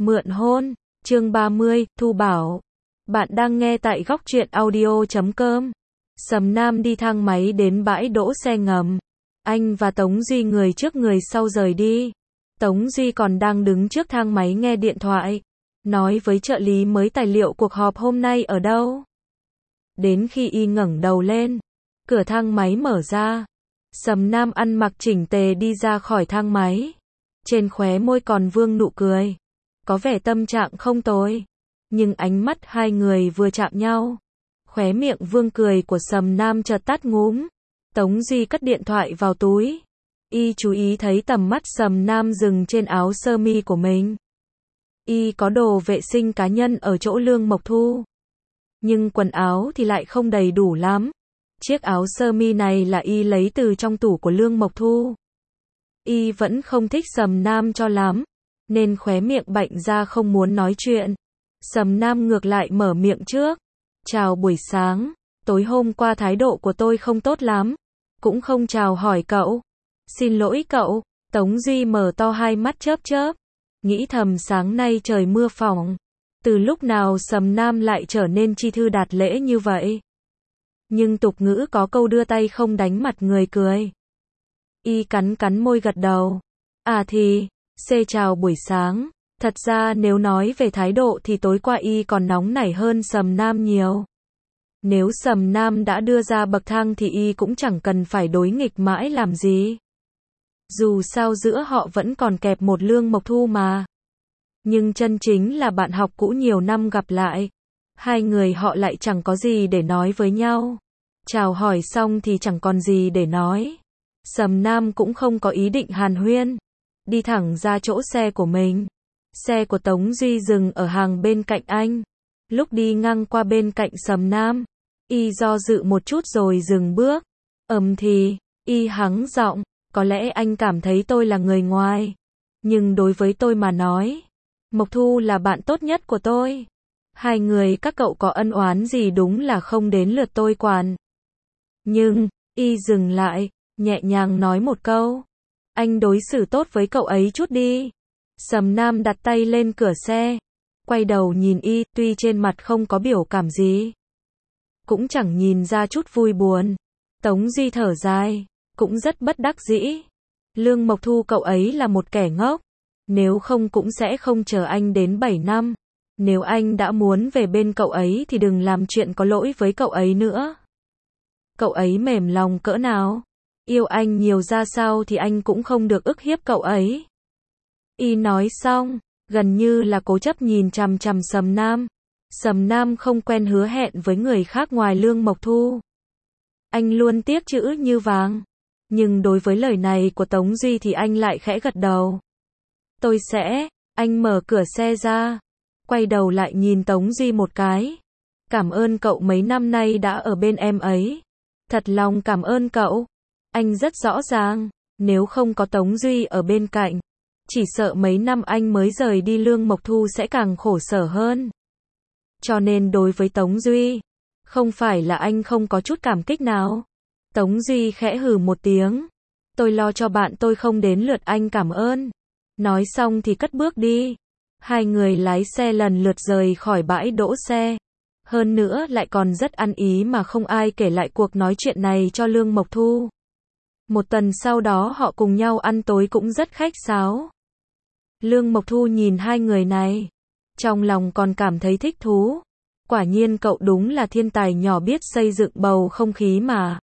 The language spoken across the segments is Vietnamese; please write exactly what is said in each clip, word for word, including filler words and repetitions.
Mượn hôn, chương ba mươi, Thu Bảo. Bạn đang nghe tại góc truyện audio chấm com. Sầm Nam đi thang máy đến bãi đỗ xe ngầm. Anh và Tống Duy người trước người sau rời đi. Tống Duy còn đang đứng trước thang máy nghe điện thoại. Nói với trợ lý mới tài liệu cuộc họp hôm nay ở đâu. Đến khi y ngẩng đầu lên, cửa thang máy mở ra. Sầm Nam ăn mặc chỉnh tề đi ra khỏi thang máy. Trên khóe môi còn vương nụ cười. Có vẻ tâm trạng không tồi. Nhưng ánh mắt hai người vừa chạm nhau. Khóe miệng vương cười của Sầm Nam chợt tắt ngúm. Tống Duy cất điện thoại vào túi. Y chú ý thấy tầm mắt Sầm Nam dừng trên áo sơ mi của mình. Y có đồ vệ sinh cá nhân ở chỗ Lương Mộc Thu. Nhưng quần áo thì lại không đầy đủ lắm. Chiếc áo sơ mi này là y lấy từ trong tủ của Lương Mộc Thu. Y vẫn không thích Sầm Nam cho lắm, nên khóe miệng bệnh ra không muốn nói chuyện. Sầm Nam ngược lại mở miệng trước. Chào buổi sáng, tối hôm qua thái độ của tôi không tốt lắm. Cũng không chào hỏi cậu. Xin lỗi cậu. Tống Duy mở to hai mắt chớp chớp. Nghĩ thầm sáng nay trời mưa phỏng. Từ lúc nào Sầm Nam lại trở nên chi thư đạt lễ như vậy? Nhưng tục ngữ có câu đưa tay không đánh mặt người cười. Y cắn cắn môi gật đầu. À thì, xê chào buổi sáng. Thật ra nếu nói về thái độ thì tối qua y còn nóng nảy hơn Sầm Nam nhiều. Nếu Sầm Nam đã đưa ra bậc thang thì y cũng chẳng cần phải đối nghịch mãi làm gì. Dù sao giữa họ vẫn còn kẹp một Lương Mộc Thu mà. Nhưng chân chính là bạn học cũ nhiều năm gặp lại. Hai người họ lại chẳng có gì để nói với nhau. Chào hỏi xong thì chẳng còn gì để nói. Sầm Nam cũng không có ý định hàn huyên. Đi thẳng ra chỗ xe của mình. Xe của Tống Duy dừng ở hàng bên cạnh anh. Lúc đi ngang qua bên cạnh Sầm Nam, y do dự một chút rồi dừng bước. Ừm thì, y hắng giọng, có lẽ anh cảm thấy tôi là người ngoài. Nhưng đối với tôi mà nói, Mộc Thu là bạn tốt nhất của tôi. Hai người các cậu có ân oán gì đúng là không đến lượt tôi quản. Nhưng, y dừng lại, nhẹ nhàng nói một câu. Anh đối xử tốt với cậu ấy chút đi. Sầm Nam đặt tay lên cửa xe. Quay đầu nhìn y, tuy trên mặt không có biểu cảm gì. Cũng chẳng nhìn ra chút vui buồn. Tống Duy thở dài, cũng rất bất đắc dĩ. Lương Mộc Thu cậu ấy là một kẻ ngốc. Nếu không cũng sẽ không chờ anh đến bảy năm. Nếu anh đã muốn về bên cậu ấy thì đừng làm chuyện có lỗi với cậu ấy nữa. Cậu ấy mềm lòng cỡ nào, yêu anh nhiều ra sao thì anh cũng không được ức hiếp cậu ấy. Y nói xong, gần như là cố chấp nhìn chằm chằm Sầm Nam. Sầm Nam không quen hứa hẹn với người khác ngoài Lương Mộc Thu. Anh luôn tiếc chữ như vàng. Nhưng đối với lời này của Tống Duy thì anh lại khẽ gật đầu. Tôi sẽ, anh mở cửa xe ra. Quay đầu lại nhìn Tống Duy một cái. Cảm ơn cậu mấy năm nay đã ở bên em ấy. Thật lòng cảm ơn cậu. Anh rất rõ ràng, nếu không có Tống Duy ở bên cạnh, chỉ sợ mấy năm anh mới rời đi Lương Mộc Thu sẽ càng khổ sở hơn. Cho nên đối với Tống Duy, không phải là anh không có chút cảm kích nào. Tống Duy khẽ hừ một tiếng. Tôi lo cho bạn tôi không đến lượt anh cảm ơn. Nói xong thì cất bước đi. Hai người lái xe lần lượt rời khỏi bãi đỗ xe. Hơn nữa lại còn rất ăn ý mà không ai kể lại cuộc nói chuyện này cho Lương Mộc Thu. Một tuần sau đó họ cùng nhau ăn tối cũng rất khách sáo. Lương Mộc Thu nhìn hai người này, trong lòng còn cảm thấy thích thú. Quả nhiên cậu đúng là thiên tài nhỏ biết xây dựng bầu không khí mà.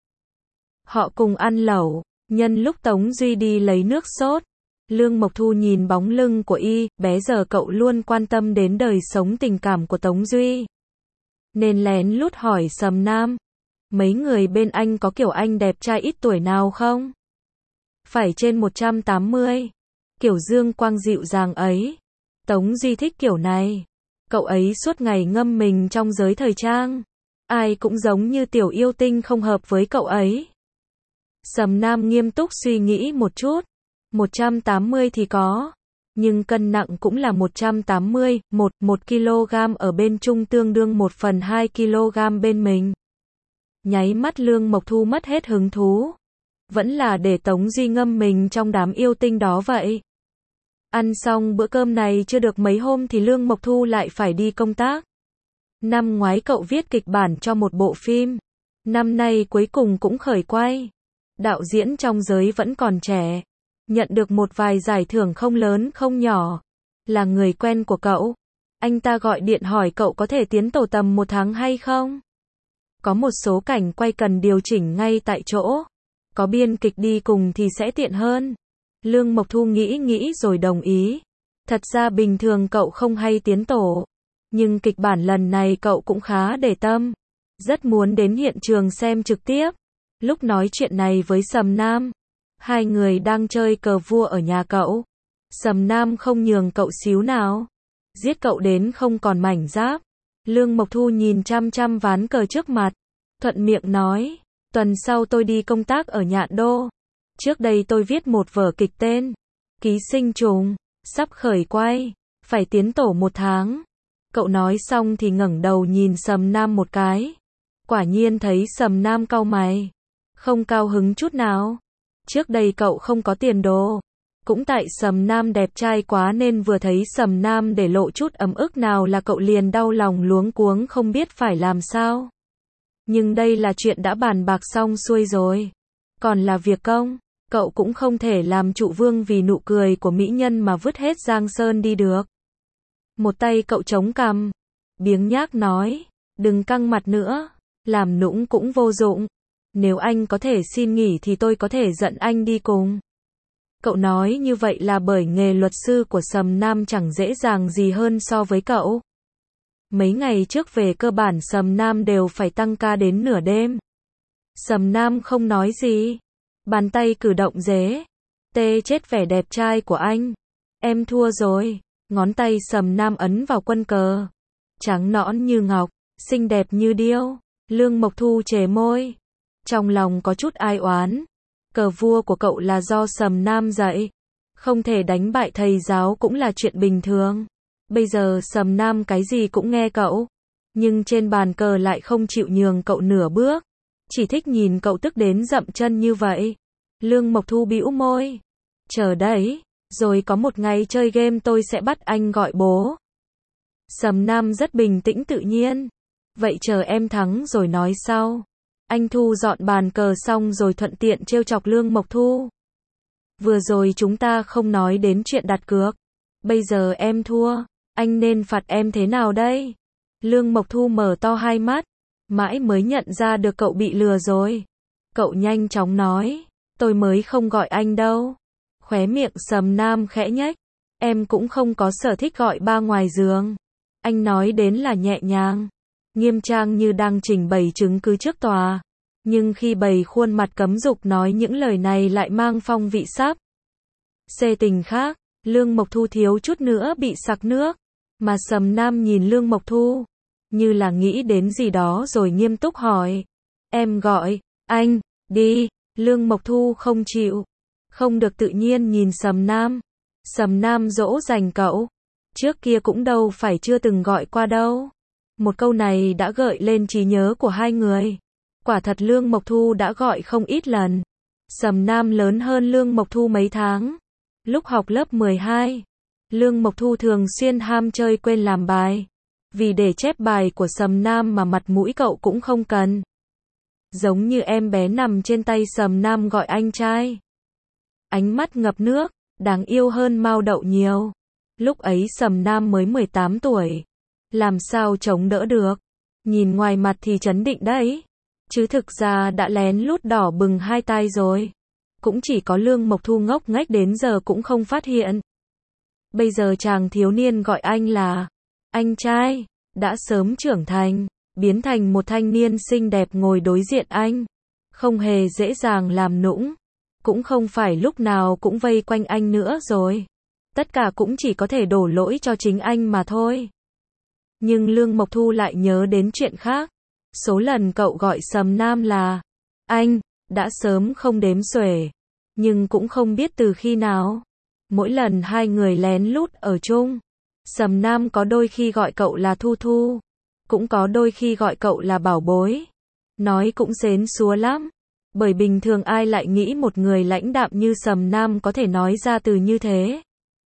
Họ cùng ăn lẩu, nhân lúc Tống Duy đi lấy nước sốt. Lương Mộc Thu nhìn bóng lưng của y, bé giờ cậu luôn quan tâm đến đời sống tình cảm của Tống Duy. Nên lén lút hỏi Sầm Nam, mấy người bên anh có kiểu anh đẹp trai ít tuổi nào không? Phải trên một trăm tám mươi. Kiểu dương quang dịu dàng ấy. Tống Duy thích kiểu này. Cậu ấy suốt ngày ngâm mình trong giới thời trang. Ai cũng giống như tiểu yêu tinh không hợp với cậu ấy. Sầm Nam nghiêm túc suy nghĩ một chút. một trăm tám mươi thì có. Nhưng cân nặng cũng là một trăm tám mươi, một, một ki lô gam ở bên Trung tương đương một phần hai ki lô gam bên mình. Nháy mắt Lương Mộc Thu mất hết hứng thú. Vẫn là để Tống Duy ngâm mình trong đám yêu tinh đó vậy. Ăn xong bữa cơm này chưa được mấy hôm thì Lương Mộc Thu lại phải đi công tác. Năm ngoái cậu viết kịch bản cho một bộ phim. Năm nay cuối cùng cũng khởi quay. Đạo diễn trong giới vẫn còn trẻ. Nhận được một vài giải thưởng không lớn không nhỏ. Là người quen của cậu. Anh ta gọi điện hỏi cậu có thể tiến tổ tầm một tháng hay không? Có một số cảnh quay cần điều chỉnh ngay tại chỗ. Có biên kịch đi cùng thì sẽ tiện hơn. Lương Mộc Thu nghĩ nghĩ rồi đồng ý. Thật ra bình thường cậu không hay tiến tổ. Nhưng kịch bản lần này cậu cũng khá để tâm. Rất muốn đến hiện trường xem trực tiếp. Lúc nói chuyện này với Sầm Nam, hai người đang chơi cờ vua ở nhà cậu. Sầm Nam không nhường cậu xíu nào. Giết cậu đến không còn mảnh giáp. Lương Mộc Thu nhìn chăm chăm ván cờ trước mặt. Thuận miệng nói, tuần sau tôi đi công tác ở Nhạn Đô. Trước đây tôi viết một vở kịch tên Ký sinh trùng, sắp khởi quay, phải tiến tổ một tháng. Cậu nói xong thì ngẩng đầu nhìn Sầm Nam một cái. Quả nhiên thấy Sầm Nam cau mày. Không cao hứng chút nào. Trước đây cậu không có tiền đồ. Cũng tại Sầm Nam đẹp trai quá nên vừa thấy Sầm Nam để lộ chút ấm ức nào là cậu liền đau lòng luống cuống không biết phải làm sao. Nhưng đây là chuyện đã bàn bạc xong xuôi rồi. Còn là việc công, cậu cũng không thể làm trụ vương vì nụ cười của mỹ nhân mà vứt hết Giang Sơn đi được. Một tay cậu chống cằm, biếng nhác nói, đừng căng mặt nữa, làm nũng cũng vô dụng. Nếu anh có thể xin nghỉ thì tôi có thể dẫn anh đi cùng. Cậu nói như vậy là bởi nghề luật sư của Sầm Nam chẳng dễ dàng gì hơn so với cậu. Mấy ngày trước về cơ bản Sầm Nam đều phải tăng ca đến nửa đêm. Sầm Nam không nói gì. Bàn tay cử động dế. Tê chết vẻ đẹp trai của anh. Em thua rồi. Ngón tay Sầm Nam ấn vào quân cờ. Trắng nõn như ngọc, xinh đẹp như điêu. Lương Mộc Thu chề môi. Trong lòng có chút ai oán. Cờ vua của cậu là do Sầm Nam dạy. Không thể đánh bại thầy giáo cũng là chuyện bình thường. Bây giờ Sầm Nam cái gì cũng nghe cậu. Nhưng trên bàn cờ lại không chịu nhường cậu nửa bước. Chỉ thích nhìn cậu tức đến dậm chân như vậy. Lương Mộc Thu bĩu môi. Chờ đấy, rồi có một ngày chơi game tôi sẽ bắt anh gọi bố. Sầm Nam rất bình tĩnh tự nhiên. Vậy chờ em thắng rồi nói sau. Anh thu dọn bàn cờ xong rồi thuận tiện trêu chọc Lương Mộc Thu. Vừa rồi chúng ta không nói đến chuyện đặt cược. Bây giờ em thua, anh nên phạt em thế nào đây? Lương Mộc Thu mở to hai mắt, mãi mới nhận ra được cậu bị lừa rồi. Cậu nhanh chóng nói, tôi mới không gọi anh đâu. Khóe miệng Sầm Nam khẽ nhếch, em cũng không có sở thích gọi ba ngoài giường. Anh nói đến là nhẹ nhàng, nghiêm trang như đang trình bày chứng cứ trước tòa. Nhưng khi bày khuôn mặt cấm dục nói những lời này lại mang phong vị sắp xê tình khác. Lương Mộc Thu thiếu chút nữa bị sặc nước. Mà Sầm Nam nhìn Lương Mộc Thu, như là nghĩ đến gì đó rồi nghiêm túc hỏi. Em gọi, anh, đi. Lương Mộc Thu không chịu. Không được tự nhiên nhìn Sầm Nam. Sầm Nam dỗ dành cậu. Trước kia cũng đâu phải chưa từng gọi qua đâu. Một câu này đã gợi lên trí nhớ của hai người. Quả thật Lương Mộc Thu đã gọi không ít lần. Sầm Nam lớn hơn Lương Mộc Thu mấy tháng. Lúc học lớp mười hai, Lương Mộc Thu thường xuyên ham chơi quên làm bài. Vì để chép bài của Sầm Nam mà mặt mũi cậu cũng không cần. Giống như em bé nằm trên tay Sầm Nam gọi anh trai. Ánh mắt ngập nước, đáng yêu hơn Mao Đậu nhiều. Lúc ấy Sầm Nam mới mười tám tuổi. Làm sao chống đỡ được. Nhìn ngoài mặt thì trấn định đấy. Chứ thực ra đã lén lút đỏ bừng hai tai rồi. Cũng chỉ có Lương Mộc Thu ngốc nghếch đến giờ cũng không phát hiện. Bây giờ chàng thiếu niên gọi anh là anh trai, đã sớm trưởng thành, biến thành một thanh niên xinh đẹp ngồi đối diện anh. Không hề dễ dàng làm nũng. Cũng không phải lúc nào cũng vây quanh anh nữa rồi. Tất cả cũng chỉ có thể đổ lỗi cho chính anh mà thôi. Nhưng Lương Mộc Thu lại nhớ đến chuyện khác. Số lần cậu gọi Sầm Nam là anh, đã sớm không đếm xuể. Nhưng cũng không biết từ khi nào. Mỗi lần hai người lén lút ở chung, Sầm Nam có đôi khi gọi cậu là Thu Thu. Cũng có đôi khi gọi cậu là bảo bối. Nói cũng xến xúa lắm. Bởi bình thường ai lại nghĩ một người lãnh đạm như Sầm Nam có thể nói ra từ như thế.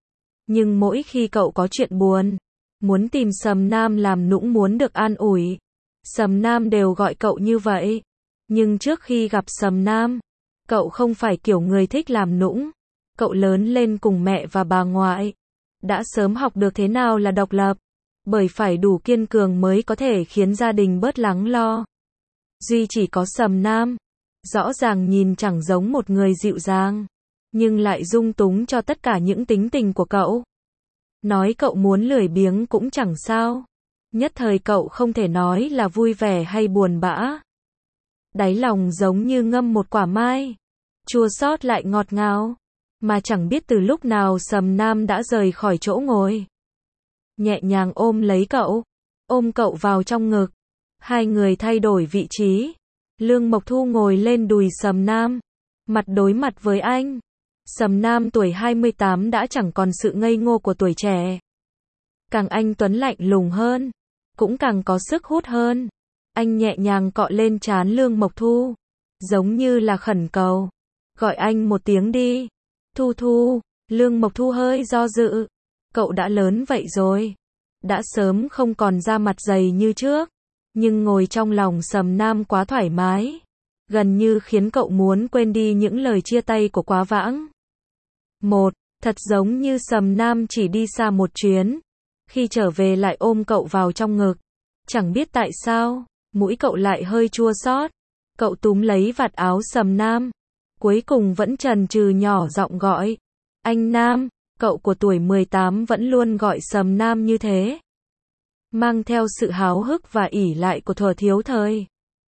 Nhưng mỗi khi cậu có chuyện buồn, muốn tìm Sầm Nam làm nũng, muốn được an ủi, Sầm Nam đều gọi cậu như vậy. Nhưng trước khi gặp Sầm Nam, cậu không phải kiểu người thích làm nũng. Cậu lớn lên cùng mẹ và bà ngoại, đã sớm học được thế nào là độc lập, bởi phải đủ kiên cường mới có thể khiến gia đình bớt lắng lo. Duy chỉ có Sầm Nam, rõ ràng nhìn chẳng giống một người dịu dàng, nhưng lại dung túng cho tất cả những tính tình của cậu. Nói cậu muốn lười biếng cũng chẳng sao. Nhất thời cậu không thể nói là vui vẻ hay buồn bã. Đáy lòng giống như ngâm một quả mai, chua xót lại ngọt ngào. Mà chẳng biết từ lúc nào Sầm Nam đã rời khỏi chỗ ngồi. Nhẹ nhàng ôm lấy cậu, ôm cậu vào trong ngực. Hai người thay đổi vị trí. Lương Mộc Thu ngồi lên đùi Sầm Nam, mặt đối mặt với anh. Sầm Nam tuổi hai mươi tám đã chẳng còn sự ngây ngô của tuổi trẻ. Càng anh tuấn lạnh lùng hơn, cũng càng có sức hút hơn. Anh nhẹ nhàng cọ lên trán Lương Mộc Thu, giống như là khẩn cầu. Gọi anh một tiếng đi. Thu Thu. Lương Mộc Thu hơi do dự. Cậu đã lớn vậy rồi, đã sớm không còn da mặt dày như trước. Nhưng ngồi trong lòng Sầm Nam quá thoải mái, gần như khiến cậu muốn quên đi những lời chia tay của quá vãng. Một, thật giống như Sầm Nam chỉ đi xa một chuyến, khi trở về lại ôm cậu vào trong ngực. Chẳng biết tại sao, mũi cậu lại hơi chua xót. Cậu túm lấy vạt áo Sầm Nam, cuối cùng vẫn chần chừ nhỏ giọng gọi. Anh Nam. Cậu của tuổi mười tám vẫn luôn gọi Sầm Nam như thế, mang theo sự háo hức và ỷ lại của thuở thiếu thời.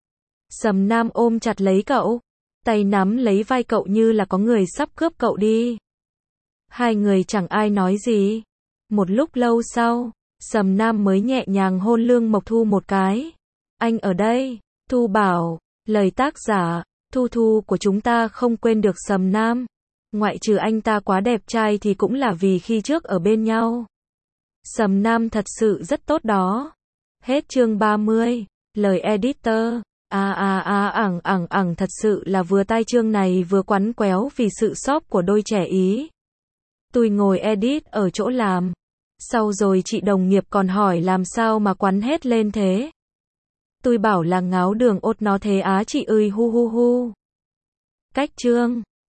Sầm Nam ôm chặt lấy cậu, tay nắm lấy vai cậu như là có người sắp cướp cậu đi. Hai người chẳng ai nói gì. Một lúc lâu sau, Sầm Nam mới nhẹ nhàng hôn Lương Mộc Thu một cái. Anh ở đây. Thu bảo, lời tác giả, Thu Thu của chúng ta không quên được Sầm Nam. Ngoại trừ anh ta quá đẹp trai thì cũng là vì khi trước ở bên nhau. Sầm Nam thật sự rất tốt đó. Hết chương ba mươi. Lời editor. À à à ẳng ẳng ẳng thật sự là vừa tai chương này vừa quắn quéo vì sự shop của đôi trẻ Ý. Tôi ngồi edit ở chỗ làm. Sau rồi chị đồng nghiệp còn hỏi làm sao mà quắn hết lên thế. Tôi bảo là ngáo đường ốt nó thế á chị ơi hu hu hu. Cách chương.